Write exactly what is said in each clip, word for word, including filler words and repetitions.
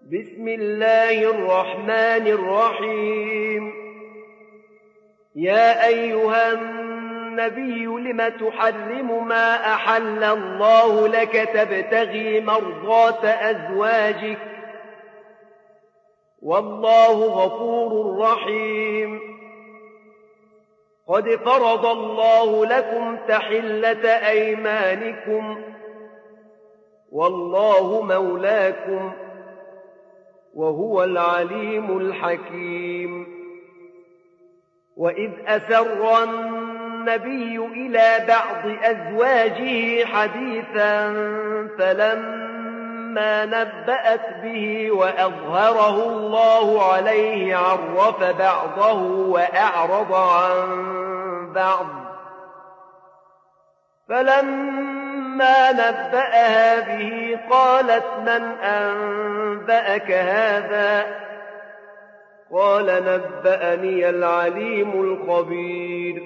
بسم الله الرحمن الرحيم يا أيها النبي لم تحرم ما أحل الله لك تبتغي مرضات أزواجك والله غفور رحيم قد فرض الله لكم تحلة أيمانكم والله مولاكم وهو العليم الحكيم وإذ أسر النبي إلى بعض أزواجه حديثا فلما نبأت به وأظهره الله عليه عرف بعضه وأعرض عن بعض فلما نبأها به قالت من أنبأك هذا قال نبأني العليم الخبير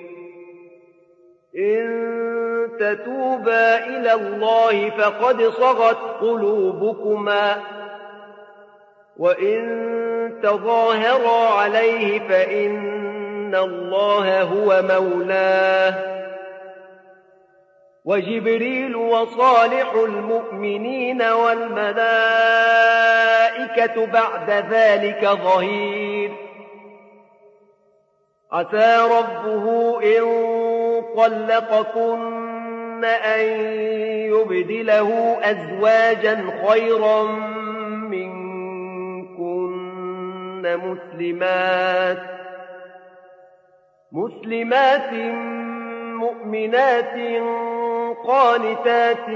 إن تتوبا إلى الله فقد صغت قلوبكما وإن تظاهرا عليه فإن الله هو مولاه وجبريل وصالح المؤمنين والملائكة بعد ذلك ظهير عسى ربه إن طلقكن أن يبدله أزواجا خيرا منكن مسلمات مسلمات مؤمنات قانتات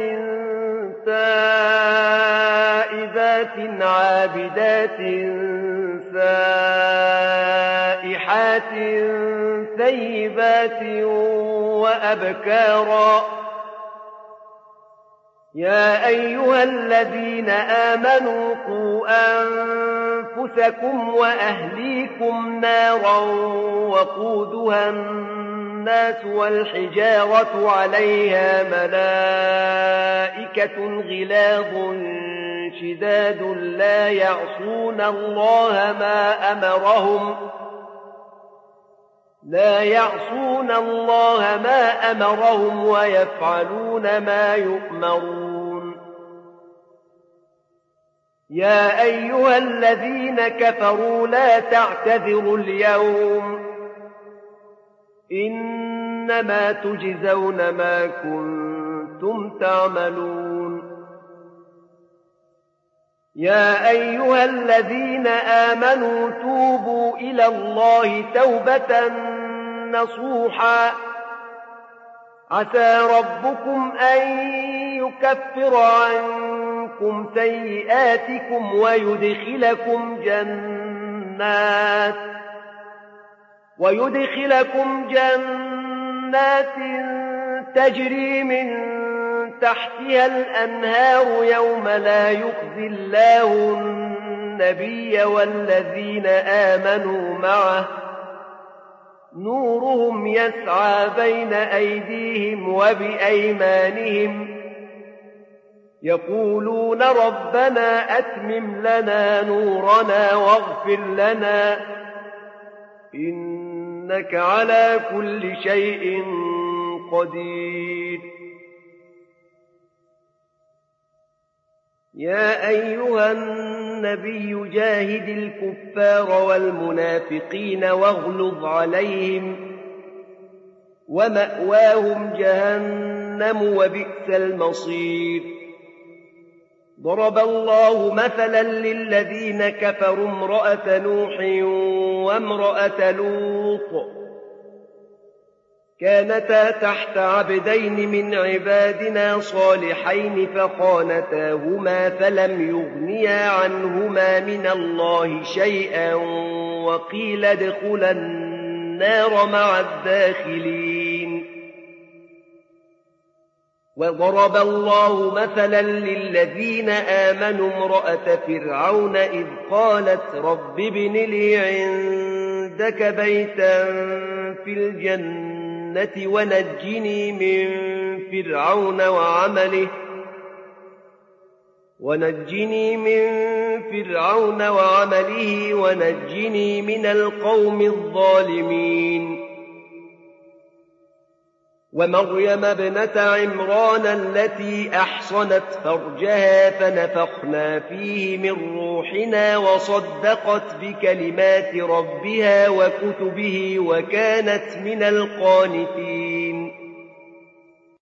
تائبات عابدات سائحات ثيبات وأبكارا يا أيها الذين آمنوا قوا أنفسكم وأهليكم نارا وقودها الناس والحجارة عليها ملائكة غلاظ شداد لا يعصون الله ما أمرهم لا يعصون الله ما أمرهم ويفعلون ما يؤمرون يا أيها الذين كفروا لا تعتذروا اليوم إنما تجزون ما كنتم تعملون يا أيها الذين آمنوا توبوا إلى الله توبة نصوحا عسى ربكم أن يكفر عنكم سيئاتكم ويدخلكم جنات ويدخلكم جنات تجري من تحتها الأنهار يوم لا يخزي الله النبي والذين آمنوا معه نورهم يسعى بين أيديهم وبأيمانهم يقولون ربنا أتمم لنا نورنا واغفر لنا إنك على كل شيء قدير يا أيها النبي جاهد الكفار والمنافقين واغلظ عليهم ومأواهم جهنم وبئس المصير ضرب الله مثلا للذين كفروا امرأة نوح وامرأة لوط كانتا تحت عبدين من عبادنا صالحين فخانتاهما فلم يغنيا عنهما من الله شيئا وقيل ادخلا النار مع الداخلين وضرب الله مثلا للذين آمنوا امرأة فرعون إذ قالت رب ابن لي عندك بيتا في الجنة ونجني من فرعون وعمله ونجني من فرعون وعمله ونجني من القوم الظالمين ومريم ابنة عمران التي أحصنت فرجها فنفخنا فيه من روحنا وصدقت بكلمات ربها وكتبه وكانت من القانتين